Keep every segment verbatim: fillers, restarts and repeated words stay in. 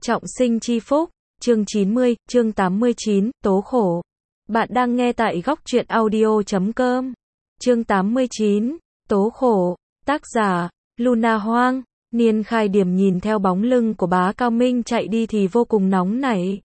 Trọng sinh chi phúc, chương chín mươi, chương tám mươi chín, tố khổ. Bạn đang nghe tại góc truyện audio chấm com. Chương tám mươi chín, tố khổ, tác giả, Luna Hoang. Niên Khai Điểm nhìn theo bóng lưng của bá Cao Minh chạy đi thì vô cùng nóng nảy.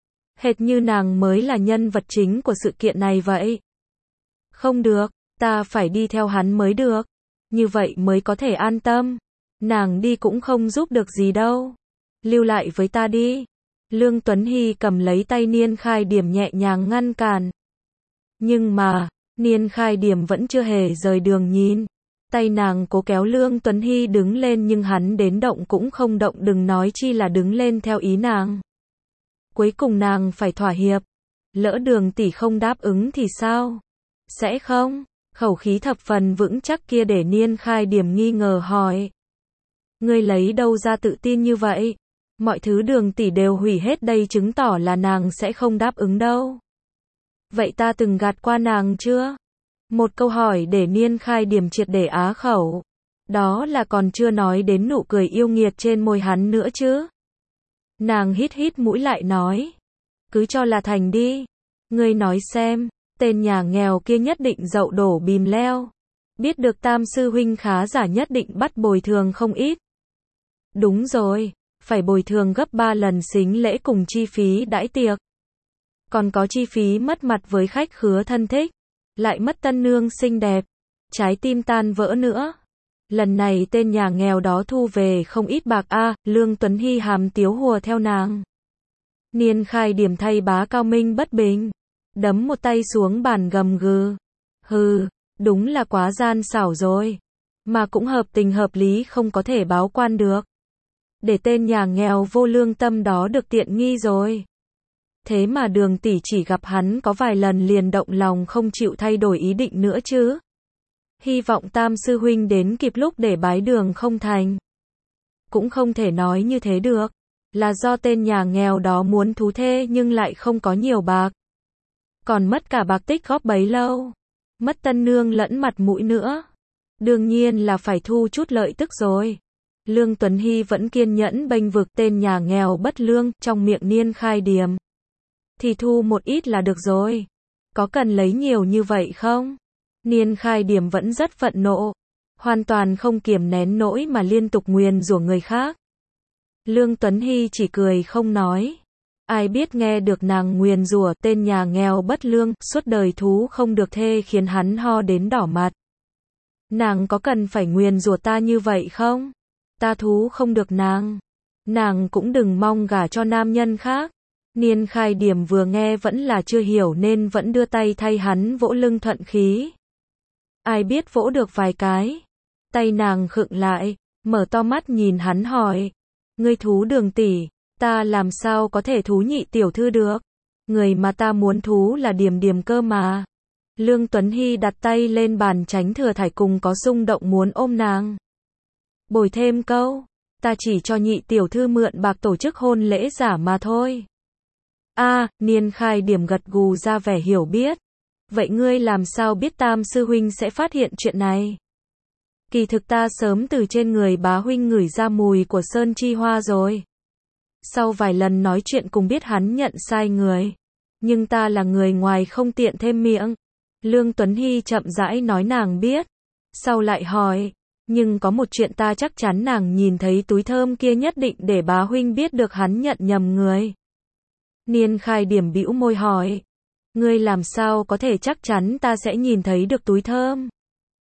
Hệt như nàng mới là nhân vật chính của sự kiện này vậy. Không được, ta phải đi theo hắn mới được. Như vậy mới có thể an tâm. Nàng đi cũng không giúp được gì đâu. Lưu lại với ta đi. Lương Tuấn Hy cầm lấy tay Niên Khai Điểm nhẹ nhàng ngăn cản. Nhưng mà, Niên Khai Điểm vẫn chưa hề rời đường nhìn. Tay nàng cố kéo Lương Tuấn Hy đứng lên nhưng hắn đến động cũng không động, đừng nói chi là đứng lên theo ý nàng. Cuối cùng nàng phải thỏa hiệp. Lỡ Đường tỷ không đáp ứng thì sao? Sẽ không? Khẩu khí thập phần vững chắc kia để Niên Khai Điểm nghi ngờ hỏi. Ngươi lấy đâu ra tự tin như vậy? Mọi thứ Đường tỷ đều hủy hết đây chứng tỏ là nàng sẽ không đáp ứng đâu. Vậy ta từng gạt qua nàng chưa? Một câu hỏi để Niên Khai Điểm triệt để á khẩu. Đó là còn chưa nói đến nụ cười yêu nghiệt trên môi hắn nữa chứ. Nàng hít hít mũi lại nói. Cứ cho là thành đi. Ngươi nói xem, tên nhà nghèo kia nhất định dậu đổ bìm leo. Biết được Tam sư huynh khá giả nhất định bắt bồi thường không ít. Đúng rồi, phải bồi thường gấp ba lần sính lễ cùng chi phí đãi tiệc. Còn có chi phí mất mặt với khách khứa thân thích. Lại mất tân nương xinh đẹp. Trái tim tan vỡ nữa. Lần này tên nhà nghèo đó thu về không ít bạc a. À, Lương Tuấn Hy hàm tiếu hùa theo nàng. Niên Khai Điểm thay bá Cao Minh bất bình. Đấm một tay xuống bàn gầm gừ. Hừ, đúng là quá gian xảo rồi. Mà cũng hợp tình hợp lý, không có thể báo quan được. Để tên nhà nghèo vô lương tâm đó được tiện nghi rồi. Thế mà Đường tỷ chỉ gặp hắn có vài lần liền động lòng không chịu thay đổi ý định nữa chứ. Hy vọng Tam sư huynh đến kịp lúc để bái đường không thành. Cũng không thể nói như thế được. Là do tên nhà nghèo đó muốn thú thê nhưng lại không có nhiều bạc. Còn mất cả bạc tích góp bấy lâu. Mất tân nương lẫn mặt mũi nữa. Đương nhiên là phải thu chút lợi tức rồi. Lương Tuấn Hy vẫn kiên nhẫn bênh vực tên nhà nghèo bất lương trong miệng Niên Khai Điểm. Thì thu một ít là được rồi. Có cần lấy nhiều như vậy không? Niên Khai Điểm vẫn rất phẫn nộ. Hoàn toàn không kiềm nén nỗi mà liên tục nguyền rủa người khác. Lương Tuấn Hy chỉ cười không nói. Ai biết nghe được nàng nguyền rủa tên nhà nghèo bất lương, suốt đời thú không được thê khiến hắn ho đến đỏ mặt. Nàng có cần phải nguyền rủa ta như vậy không? Ta thú không được nàng. Nàng cũng đừng mong gả cho nam nhân khác. Niên Khai Điểm vừa nghe vẫn là chưa hiểu nên vẫn đưa tay thay hắn vỗ lưng thuận khí. Ai biết vỗ được vài cái. Tay nàng khựng lại, mở to mắt nhìn hắn hỏi. Ngươi thú Đường tỷ, ta làm sao có thể thú nhị tiểu thư được? Người mà ta muốn thú là Điềm Điềm cơ mà. Lương Tuấn Hy đặt tay lên bàn tránh Thừa Thải cùng có xung động muốn ôm nàng. Bồi thêm câu, ta chỉ cho nhị tiểu thư mượn bạc tổ chức hôn lễ giả mà thôi. A, à, Niên Khai Điểm gật gù ra vẻ hiểu biết. Vậy ngươi làm sao biết Tam sư huynh sẽ phát hiện chuyện này? Kỳ thực ta sớm từ trên người bá huynh ngửi ra mùi của sơn chi hoa rồi. Sau vài lần nói chuyện cùng biết hắn nhận sai người. Nhưng ta là người ngoài không tiện thêm miệng. Lương Tuấn Hy chậm rãi nói nàng biết. Sau lại hỏi. Nhưng có một chuyện ta chắc chắn nàng nhìn thấy túi thơm kia nhất định để bá huynh biết được hắn nhận nhầm người. Niên Khai Điểm bĩu môi hỏi. Ngươi làm sao có thể chắc chắn ta sẽ nhìn thấy được túi thơm?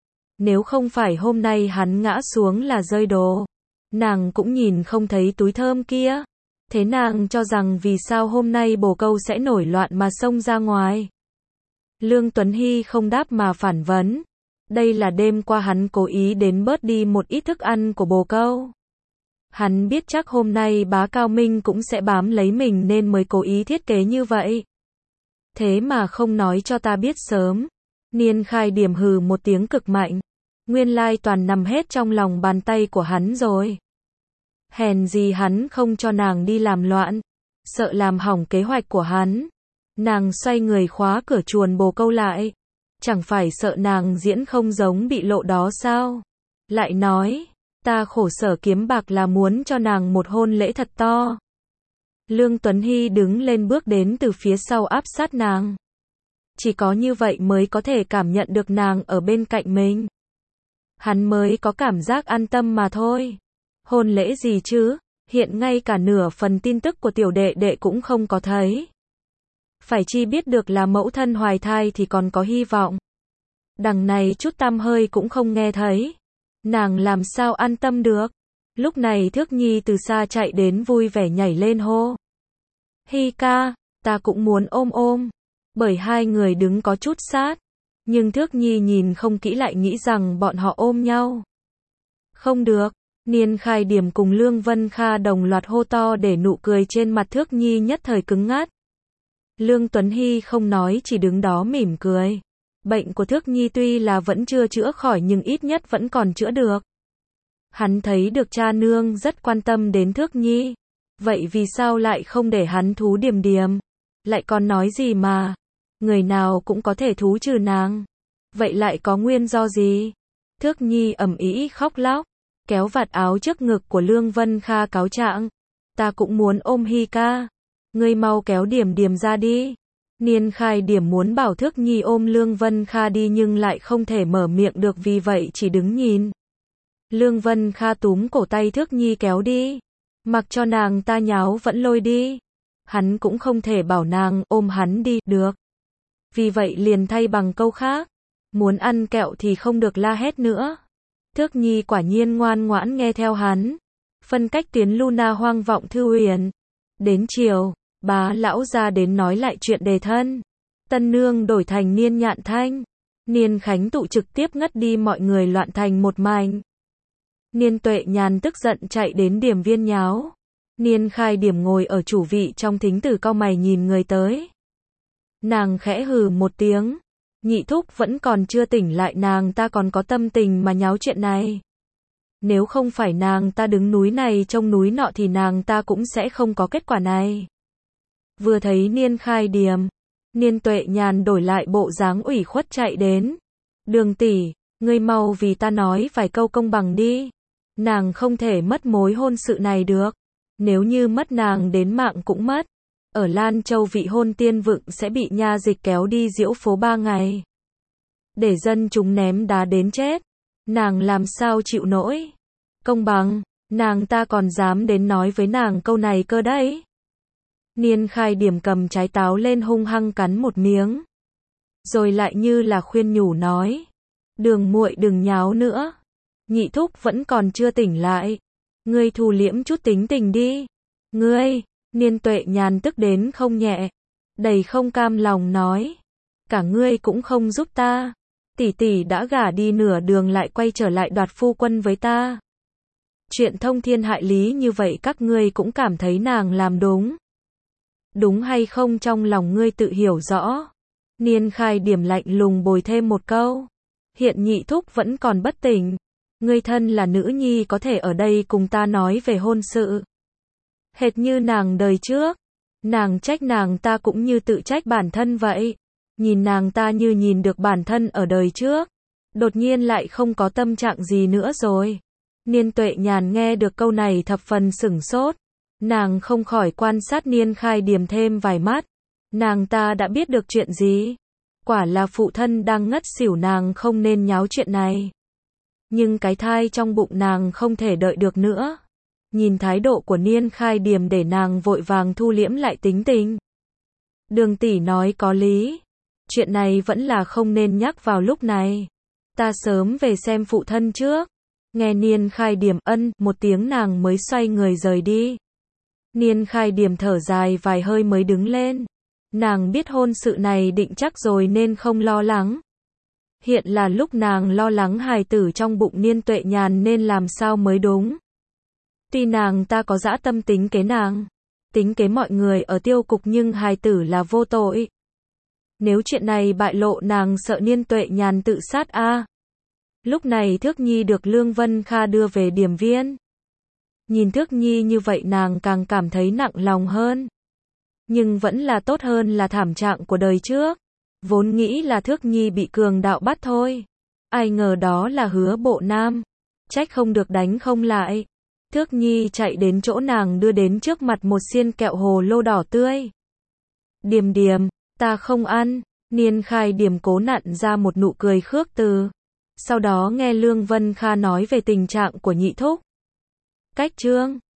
Nếu không phải hôm nay hắn ngã xuống là rơi đồ. Nàng cũng nhìn không thấy túi thơm kia. Thế nàng cho rằng vì sao hôm nay bồ câu sẽ nổi loạn mà xông ra ngoài? Lương Tuấn Hy không đáp mà phản vấn. Đây là đêm qua hắn cố ý đến bớt đi một ít thức ăn của bồ câu. Hắn biết chắc hôm nay bá Cao Minh cũng sẽ bám lấy mình nên mới cố ý thiết kế như vậy. Thế mà không nói cho ta biết sớm. Niên Khai Điểm hừ một tiếng cực mạnh. Nguyên lai toàn nằm hết trong lòng bàn tay của hắn rồi. Hèn gì hắn không cho nàng đi làm loạn. Sợ làm hỏng kế hoạch của hắn. Nàng xoay người khóa cửa chuồn bồ câu lại. Chẳng phải sợ nàng diễn không giống bị lộ đó sao? Lại nói, ta khổ sở kiếm bạc là muốn cho nàng một hôn lễ thật to. Lương Tuấn Hy đứng lên bước đến từ phía sau áp sát nàng. Chỉ có như vậy mới có thể cảm nhận được nàng ở bên cạnh mình. Hắn mới có cảm giác an tâm mà thôi. Hôn lễ gì chứ, hiện ngay cả nửa phần tin tức của tiểu đệ đệ cũng không có thấy. Phải chi biết được là mẫu thân hoài thai thì còn có hy vọng. Đằng này chút tăm hơi cũng không nghe thấy. Nàng làm sao an tâm được. Lúc này Thước Nhi từ xa chạy đến vui vẻ nhảy lên hô. Hy ca, ta cũng muốn ôm ôm. Bởi hai người đứng có chút sát. Nhưng Thước Nhi nhìn không kỹ lại nghĩ rằng bọn họ ôm nhau. Không được. Niên Khai Điểm cùng Lương Vân Kha đồng loạt hô to để nụ cười trên mặt Thước Nhi nhất thời cứng ngắt. Lương Tuấn Hy không nói chỉ đứng đó mỉm cười. Bệnh của Thước Nhi tuy là vẫn chưa chữa khỏi nhưng ít nhất vẫn còn chữa được. Hắn thấy được cha nương rất quan tâm đến Thước Nhi. Vậy vì sao lại không để hắn thú Điềm Điềm? Lại còn nói gì mà? Người nào cũng có thể thú trừ nàng. Vậy lại có nguyên do gì? Thước Nhi ầm ĩ khóc lóc, kéo vạt áo trước ngực của Lương Vân Kha cáo trạng. Ta cũng muốn ôm Hy ca. Ngươi mau kéo Điềm Điềm ra đi. Niên Khai Điểm muốn bảo Thước Nhi ôm Lương Vân Kha đi nhưng lại không thể mở miệng được vì vậy chỉ đứng nhìn. Lương Vân Kha túm cổ tay Thước Nhi kéo đi. Mặc cho nàng ta nháo vẫn lôi đi. Hắn cũng không thể bảo nàng ôm hắn đi được. Vì vậy liền thay bằng câu khác. Muốn ăn kẹo thì không được la hét nữa. Thước Nhi quả nhiên ngoan ngoãn nghe theo hắn. Phân cách tuyến Luna hoang vọng thư huyền. Đến chiều, bá lão ra đến nói lại chuyện đề thân. Tân nương đổi thành Niên Nhạn Thanh. Niên Khánh Tụ trực tiếp ngất đi, mọi người loạn thành một mảnh. Niên Tuệ Nhàn tức giận chạy đến Điểm Viên nháo. Niên Khai Điểm ngồi ở chủ vị trong thính tử cau mày nhìn người tới. Nàng khẽ hừ một tiếng. Nhị thúc vẫn còn chưa tỉnh lại, nàng ta còn có tâm tình mà nháo chuyện này. Nếu không phải nàng ta đứng núi này trông núi nọ thì nàng ta cũng sẽ không có kết quả này. Vừa thấy Niên Khai Điểm, Niên Tuệ Nhàn đổi lại bộ dáng ủy khuất chạy đến. Đường tỷ, ngươi mau vì ta nói vài câu công bằng đi. Nàng không thể mất mối hôn sự này được. Nếu như mất nàng đến mạng cũng mất. Ở Lan Châu vị hôn tiên vựng sẽ bị nha dịch kéo đi diễu phố ba ngày. Để dân chúng ném đá đến chết. Nàng làm sao chịu nổi. Công bằng, nàng ta còn dám đến nói với nàng câu này cơ đấy. Niên Khai Điểm cầm trái táo lên hung hăng cắn một miếng. Rồi lại như là khuyên nhủ nói. Đường muội đừng nháo nữa. Nhị thúc vẫn còn chưa tỉnh lại. Ngươi thu liễm chút tính tình đi. Ngươi, Niên Tuệ Nhàn tức đến không nhẹ. Đầy không cam lòng nói. Cả ngươi cũng không giúp ta. Tỷ tỷ đã gả đi nửa đường lại quay trở lại đoạt phu quân với ta. Chuyện thông thiên hại lý như vậy các ngươi cũng cảm thấy nàng làm đúng. Đúng hay không trong lòng ngươi tự hiểu rõ. Niên Khai Điểm lạnh lùng bồi thêm một câu. Hiện nhị thúc vẫn còn bất tỉnh. Ngươi thân là nữ nhi có thể ở đây cùng ta nói về hôn sự. Hệt như nàng đời trước. Nàng trách nàng ta cũng như tự trách bản thân vậy. Nhìn nàng ta như nhìn được bản thân ở đời trước. Đột nhiên lại không có tâm trạng gì nữa rồi. Niên Tuệ Nhàn nghe được câu này thập phần sửng sốt. Nàng không khỏi quan sát Niên Khai Điểm thêm vài mắt. Nàng ta đã biết được chuyện gì. Quả là phụ thân đang ngất xỉu, nàng không nên nháo chuyện này. Nhưng cái thai trong bụng nàng không thể đợi được nữa. Nhìn thái độ của Niên Khai Điểm để nàng vội vàng thu liễm lại tính tình. Đường tỷ nói có lý. Chuyện này vẫn là không nên nhắc vào lúc này. Ta sớm về xem phụ thân trước. Nghe Niên Khai Điểm ân một tiếng nàng mới xoay người rời đi. Niên Khai Điểm thở dài vài hơi mới đứng lên. Nàng biết hôn sự này định chắc rồi nên không lo lắng. Hiện là lúc nàng lo lắng hài tử trong bụng Niên Tuệ Nhàn nên làm sao mới đúng. Tuy nàng ta có dã tâm tính kế nàng, tính kế mọi người ở tiêu cục nhưng hài tử là vô tội. Nếu chuyện này bại lộ nàng sợ Niên Tuệ Nhàn tự sát a. À. Lúc này Thước Nhi được Lương Vân Kha đưa về Điểm Viên. Nhìn Thước Nhi như vậy nàng càng cảm thấy nặng lòng hơn. Nhưng vẫn là tốt hơn là thảm trạng của đời trước. Vốn nghĩ là Thước Nhi bị cường đạo bắt thôi. Ai ngờ đó là Hứa Bộ Nam. Trách không được đánh không lại. Thước Nhi chạy đến chỗ nàng đưa đến trước mặt một xiên kẹo hồ lô đỏ tươi. Điềm điềm, ta không ăn. Niên Khai Điềm cố nặn ra một nụ cười khước từ. Sau đó nghe Lương Vân Kha nói về tình trạng của nhị thúc. Cách chương